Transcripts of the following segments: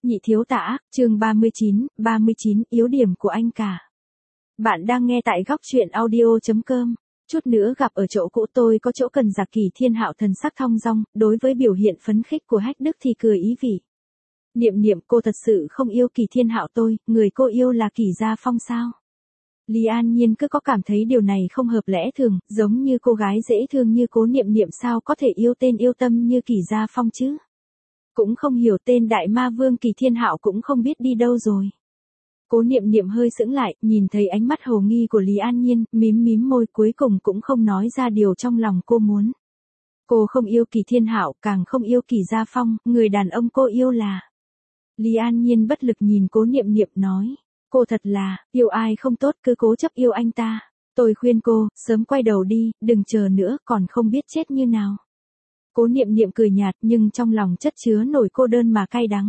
Nhị thiếu tả, chương 39, yếu điểm của anh cả. Bạn đang nghe tại góc truyện audio.com. Chút nữa gặp ở chỗ cũ tôi có chỗ cần giặc Kỳ Thiên Hạo thần sắc thong dong, đối với biểu hiện phấn khích của Hách Đức thì cười ý vị. Niệm niệm, cô thật sự không yêu Kỳ Thiên Hạo tôi, người cô yêu là Kỳ Gia Phong sao? Lý An Nhiên cứ có cảm thấy điều này không hợp lẽ thường, giống như cô gái dễ thương như Cố Niệm Niệm sao có thể yêu tên yêu tâm như Kỳ Gia Phong chứ? Cũng không hiểu tên đại ma vương Kỳ Thiên Hạo cũng không biết đi đâu rồi. Cố Niệm Niệm hơi sững lại, nhìn thấy ánh mắt hồ nghi của Lý An Nhiên, mím môi cuối cùng cũng không nói ra điều trong lòng cô muốn. Cô không yêu Kỳ Thiên Hạo, càng không yêu Kỳ Gia Phong, người đàn ông cô yêu là... Lý An Nhiên bất lực nhìn Cố Niệm Niệm nói, cô thật là, yêu ai không tốt cứ cố chấp yêu anh ta. Tôi khuyên cô, sớm quay đầu đi, đừng chờ nữa, còn không biết chết như nào. Cố Niệm Niệm cười nhạt nhưng trong lòng chất chứa nổi cô đơn mà cay đắng.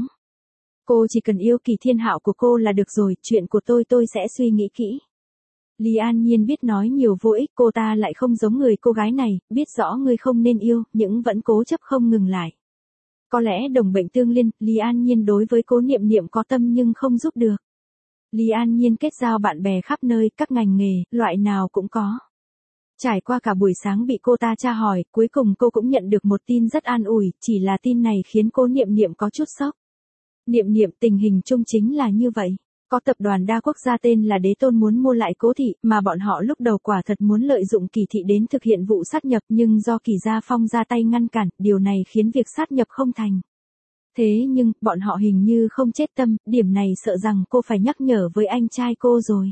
Cô chỉ cần yêu Kỳ Thiên Hạo của cô là được rồi, chuyện của tôi sẽ suy nghĩ kỹ. Lý An Nhiên biết nói nhiều vô ích, cô ta lại không giống người cô gái này, biết rõ người không nên yêu, nhưng vẫn cố chấp không ngừng lại. Có lẽ đồng bệnh tương liên, Lý An Nhiên đối với Cố Niệm Niệm có tâm nhưng không giúp được. Lý An Nhiên kết giao bạn bè khắp nơi, các ngành nghề, loại nào cũng có. Trải qua cả buổi sáng bị cô ta tra hỏi, cuối cùng cô cũng nhận được một tin rất an ủi, chỉ là tin này khiến Cố Niệm Niệm có chút sốc. Niệm Niệm, tình hình chung chính là như vậy. Có tập đoàn đa quốc gia tên là Đế Tôn muốn mua lại Cố thị, mà bọn họ lúc đầu quả thật muốn lợi dụng Kỳ thị đến thực hiện vụ sát nhập, nhưng do Kỳ Gia Phong ra tay ngăn cản, điều này khiến việc sát nhập không thành. Thế nhưng, bọn họ hình như không chết tâm, điểm này sợ rằng cô phải nhắc nhở với anh trai cô rồi.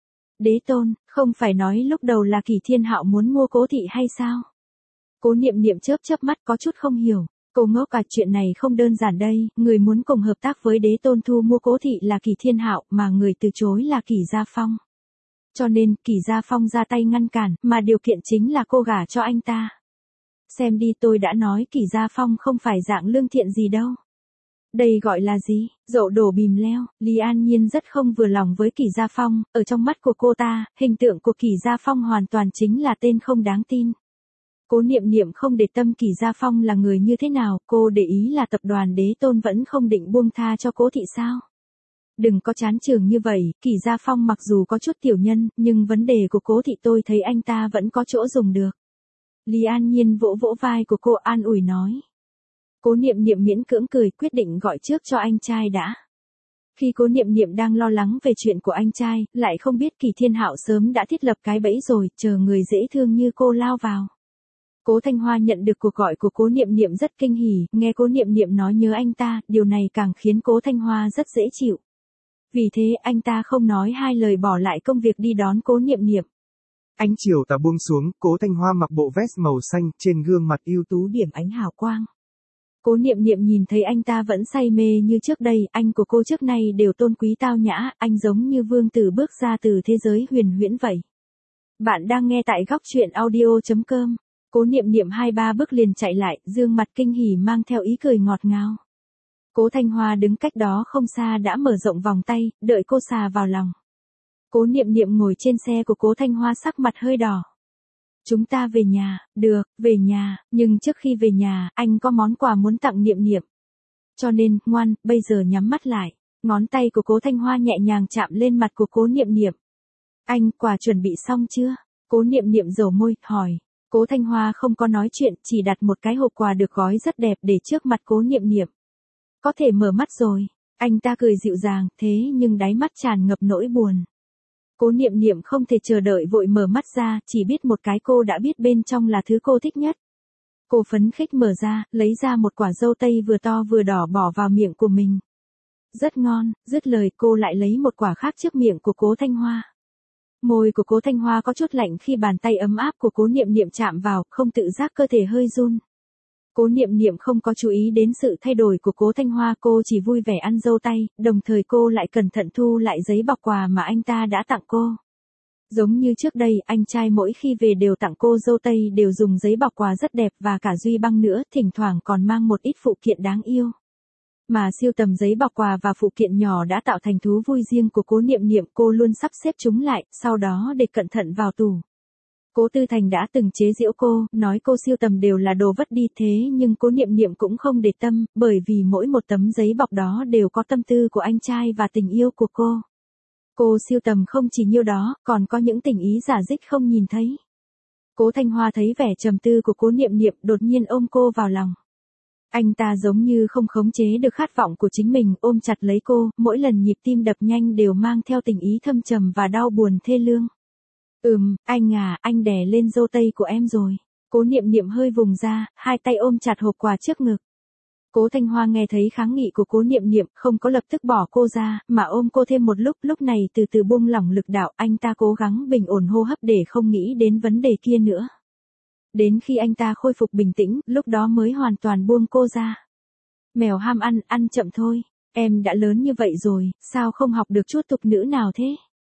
Đế Tôn, không phải nói lúc đầu là Kỳ Thiên Hạo muốn mua Cố thị hay sao? Cố Niệm Niệm chớp mắt có chút không hiểu. Cô ngốc cả, chuyện này không đơn giản đây, người muốn cùng hợp tác với Đế Tôn thu mua Cố thị là Kỳ Thiên Hạo, mà người từ chối là Kỳ Gia Phong. Cho nên, Kỳ Gia Phong ra tay ngăn cản, mà điều kiện chính là cô gả cho anh ta. Xem đi, tôi đã nói Kỳ Gia Phong không phải dạng lương thiện gì đâu. Đây gọi là gì? Dậu đổ bìm leo. Lý An Nhiên rất không vừa lòng với Kỳ Gia Phong, ở trong mắt của cô ta, hình tượng của Kỳ Gia Phong hoàn toàn chính là tên không đáng tin. Cố Niệm Niệm không để tâm Kỳ Gia Phong là người như thế nào, cô để ý là tập đoàn Đế Tôn vẫn không định buông tha cho Cố thị sao. Đừng có chán chường như vậy, Kỳ Gia Phong mặc dù có chút tiểu nhân, nhưng vấn đề của Cố thị tôi thấy anh ta vẫn có chỗ dùng được. Lý An Nhiên vỗ vỗ vai của cô an ủi nói. Cố Niệm Niệm miễn cưỡng cười, quyết định gọi trước cho anh trai đã. Khi Cố Niệm Niệm đang lo lắng về chuyện của anh trai, lại không biết Kỳ Thiên Hạo sớm đã thiết lập cái bẫy rồi, chờ người dễ thương như cô lao vào. Cố Thanh Hoa nhận được cuộc gọi của Cố Niệm Niệm rất kinh hỉ, nghe Cố Niệm Niệm nói nhớ anh ta, điều này càng khiến Cố Thanh Hoa rất dễ chịu. Vì thế anh ta không nói hai lời bỏ lại công việc đi đón Cố Niệm Niệm. Ánh chiều tà buông xuống, Cố Thanh Hoa mặc bộ vest màu xanh, trên gương mặt ưu tú điểm ánh hào quang. Cố Niệm Niệm nhìn thấy anh ta vẫn say mê như trước đây, anh của cô trước nay đều tôn quý tao nhã, anh giống như vương tử bước ra từ thế giới huyền huyễn vậy. Bạn đang nghe tại góc truyện audio.com. Cố Niệm Niệm 2-3 bước liền chạy lại, dương mặt kinh hỉ mang theo ý cười ngọt ngào. Cố Thanh Hoa đứng cách đó không xa đã mở rộng vòng tay, đợi cô xà vào lòng. Cố Niệm Niệm ngồi trên xe của Cố Thanh Hoa sắc mặt hơi đỏ. Chúng ta về nhà, được, về nhà, nhưng trước khi về nhà, anh có món quà muốn tặng Niệm Niệm. Cho nên, ngoan, bây giờ nhắm mắt lại. Ngón tay của Cố Thanh Hoa nhẹ nhàng chạm lên mặt của Cố Niệm Niệm. Anh, quà chuẩn bị xong chưa? Cố Niệm Niệm dầu môi, hỏi. Cố Thanh Hoa không có nói chuyện, chỉ đặt một cái hộp quà được gói rất đẹp để trước mặt Cố Niệm Niệm. Có thể mở mắt rồi. Anh ta cười dịu dàng, thế nhưng đáy mắt tràn ngập nỗi buồn. Cố Niệm Niệm không thể chờ đợi vội mở mắt ra, chỉ biết một cái cô đã biết bên trong là thứ cô thích nhất. Cô phấn khích mở ra, lấy ra một quả dâu tây vừa to vừa đỏ bỏ vào miệng của mình. Rất ngon, dứt lời cô lại lấy một quả khác trước miệng của Cố Thanh Hoa. Môi của Cố Thanh Hoa có chút lạnh khi bàn tay ấm áp của Cố Niệm Niệm chạm vào, không tự giác cơ thể hơi run. Cố Niệm Niệm không có chú ý đến sự thay đổi của Cố Thanh Hoa, cô chỉ vui vẻ ăn dâu tay, đồng thời cô lại cẩn thận thu lại giấy bọc quà mà anh ta đã tặng cô. Giống như trước đây, anh trai mỗi khi về đều tặng cô dâu tây đều dùng giấy bọc quà rất đẹp và cả duy băng nữa, thỉnh thoảng còn mang một ít phụ kiện đáng yêu. Mà siêu tầm giấy bọc quà và phụ kiện nhỏ đã tạo thành thú vui riêng của Cố Niệm Niệm, cô luôn sắp xếp chúng lại, sau đó để cẩn thận vào tủ. Cố Tư Thành đã từng chế giễu cô, nói cô sưu tầm đều là đồ vất đi thế nhưng Cố Niệm Niệm cũng không để tâm, bởi vì mỗi một tấm giấy bọc đó đều có tâm tư của anh trai và tình yêu của cô. Cô sưu tầm không chỉ nhiêu đó, còn có những tình ý giả dích không nhìn thấy. Cố Thanh Hoa thấy vẻ trầm tư của Cố Niệm Niệm, đột nhiên ôm cô vào lòng. Anh ta giống như không khống chế được khát vọng của chính mình, ôm chặt lấy cô, mỗi lần nhịp tim đập nhanh đều mang theo tình ý thâm trầm và đau buồn thê lương. Anh à, anh đè lên dâu tây của em rồi. Cố Niệm Niệm hơi vùng ra, hai tay ôm chặt hộp quà trước ngực. Cố Thanh Hoa nghe thấy kháng nghị của Cố Niệm Niệm, không có lập tức bỏ cô ra, mà ôm cô thêm một lúc này từ từ buông lỏng lực đạo, anh ta cố gắng bình ổn hô hấp để không nghĩ đến vấn đề kia nữa. Đến khi anh ta khôi phục bình tĩnh, lúc đó mới hoàn toàn buông cô ra. Mèo ham ăn, ăn chậm thôi, em đã lớn như vậy rồi, sao không học được chút tục nữ nào thế?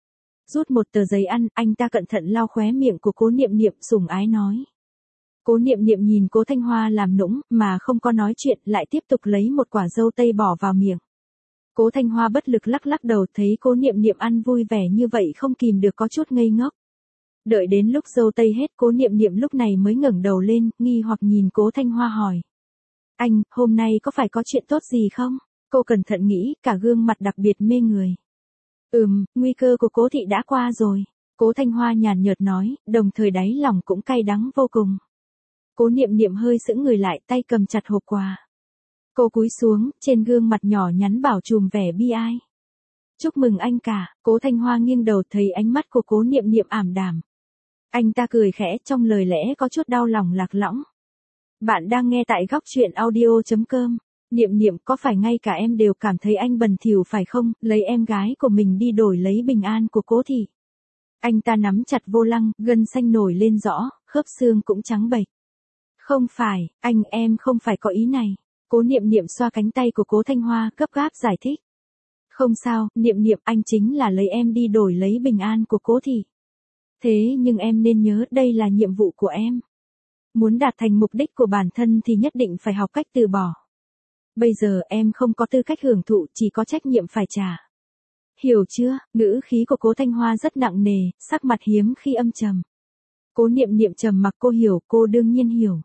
Rút một tờ giấy ăn, anh ta cẩn thận lau khóe miệng của Cố Niệm Niệm, sủng ái nói. Cố Niệm Niệm nhìn Cố Thanh Hoa làm nũng, mà không có nói chuyện, lại tiếp tục lấy một quả dâu tây bỏ vào miệng. Cố Thanh Hoa bất lực lắc lắc đầu, thấy Cố Niệm Niệm ăn vui vẻ như vậy không kìm được có chút ngây ngốc. Đợi đến lúc dâu tây hết, Cố Niệm Niệm lúc này mới ngẩng đầu lên, nghi hoặc nhìn Cố Thanh Hoa hỏi. Anh, hôm nay có phải có chuyện tốt gì không? Cô cẩn thận nghĩ, cả gương mặt đặc biệt mê người. Nguy cơ của Cố thị đã qua rồi. Cố Thanh Hoa nhàn nhợt nói, đồng thời đáy lòng cũng cay đắng vô cùng. Cố Niệm Niệm hơi sững người lại, tay cầm chặt hộp quà. Cô cúi xuống, trên gương mặt nhỏ nhắn bảo trùm vẻ bi ai. Chúc mừng anh cả. Cố Thanh Hoa nghiêng đầu, thấy ánh mắt của Cố Niệm Niệm ảm đạm. Anh ta cười khẽ, trong lời lẽ có chút đau lòng lạc lõng. Bạn đang nghe tại góc truyện audio.com. Niệm Niệm, có phải ngay cả em đều cảm thấy anh bẩn thỉu phải không, lấy em gái của mình đi đổi lấy bình an của Cố thị. Anh ta nắm chặt vô lăng, gân xanh nổi lên rõ, khớp xương cũng trắng bệch. Không phải, em không phải có ý này. Cố Niệm Niệm xoa cánh tay của Cố Thanh Hoa, gấp gáp giải thích. Không sao, Niệm Niệm, anh chính là lấy em đi đổi lấy bình an của Cố thị. Thế nhưng em nên nhớ đây là nhiệm vụ của em. Muốn đạt thành mục đích của bản thân thì nhất định phải học cách từ bỏ. Bây giờ em không có tư cách hưởng thụ, chỉ có trách nhiệm phải trả. Hiểu chưa? Ngữ khí của Cố Thanh Hoa rất nặng nề, sắc mặt hiếm khi âm trầm. Cố Niệm Niệm trầm mặc, cô hiểu, cô đương nhiên hiểu.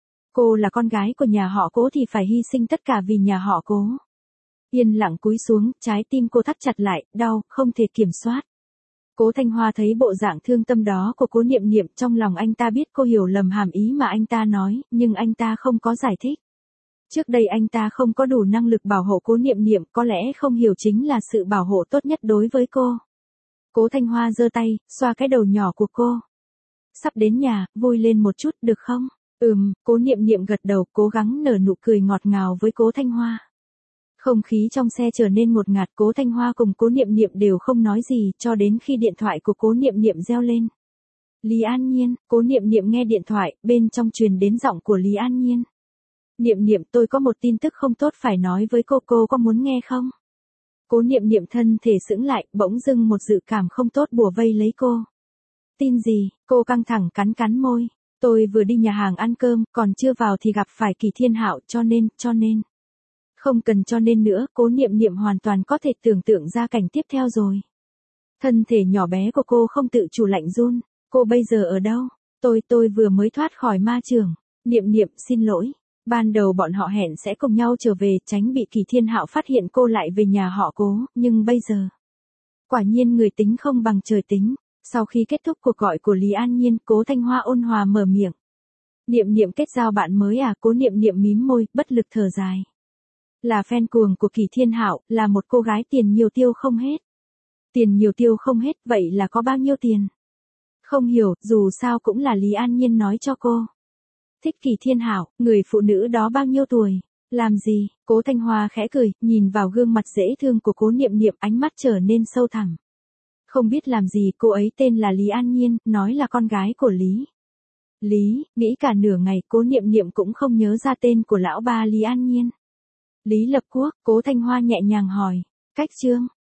Cô là con gái của nhà họ Cố thì phải hy sinh tất cả vì nhà họ Cố. Yên lặng cúi xuống, trái tim cô thắt chặt lại, đau, không thể kiểm soát. Cố Thanh Hoa thấy bộ dạng thương tâm đó của Cố Niệm Niệm, trong lòng anh ta biết cô hiểu lầm hàm ý mà anh ta nói, nhưng anh ta không có giải thích. Trước đây anh ta không có đủ năng lực bảo hộ Cố Niệm Niệm, có lẽ không hiểu chính là sự bảo hộ tốt nhất đối với cô. Cố Thanh Hoa giơ tay, xoa cái đầu nhỏ của cô. Sắp đến nhà, vui lên một chút được không? Cố Niệm Niệm gật đầu, cố gắng nở nụ cười ngọt ngào với Cố Thanh Hoa. Không khí trong xe trở nên ngột ngạt, Cố Thanh Hoa cùng Cố Niệm Niệm đều không nói gì, cho đến khi điện thoại của Cố Niệm Niệm reo lên. Lý An Nhiên. Cố Niệm Niệm nghe điện thoại, bên trong truyền đến giọng của Lý An Nhiên. Niệm Niệm, tôi có một tin tức không tốt phải nói với cô có muốn nghe không? Cố Niệm Niệm thân thể sững lại, bỗng dưng một dự cảm không tốt bủa vây lấy cô. Tin gì? Cô căng thẳng cắn môi. Tôi vừa đi nhà hàng ăn cơm, còn chưa vào thì gặp phải Kỳ Thiên Hạo, cho nên. Không cần cho nên nữa, Cố Niệm Niệm hoàn toàn có thể tưởng tượng ra cảnh tiếp theo rồi. Thân thể nhỏ bé của cô không tự chủ lạnh run. Cô bây giờ ở đâu? Tôi vừa mới thoát khỏi ma trường. Niệm Niệm, xin lỗi. Ban đầu bọn họ hẹn sẽ cùng nhau trở về, tránh bị Kỳ Thiên Hạo phát hiện cô lại về nhà họ Cố, nhưng bây giờ. Quả nhiên người tính không bằng trời tính. Sau khi kết thúc cuộc gọi của Lý An Nhiên, Cố Thanh Hoa ôn hòa mở miệng. Niệm Niệm kết giao bạn mới à? Cố Niệm Niệm mím môi, bất lực thở dài. Là fan cuồng của Kỳ Thiên Hạo, là một cô gái tiền nhiều tiêu không hết. Tiền nhiều tiêu không hết, vậy là có bao nhiêu tiền? Không hiểu, dù sao cũng là Lý An Nhiên nói cho cô. Thích Kỳ Thiên Hạo, người phụ nữ đó bao nhiêu tuổi? Làm gì? Cố Thanh Hoa khẽ cười, nhìn vào gương mặt dễ thương của Cố Niệm Niệm, ánh mắt trở nên sâu thẳm. Không biết làm gì, cô ấy tên là Lý An Nhiên, nói là con gái của Lý. Lý, nghĩ cả nửa ngày, Cố Niệm Niệm cũng không nhớ ra tên của lão ba Lý An Nhiên. Lý Lập Quốc. Cố Thanh Hoa nhẹ nhàng hỏi. Cách chương.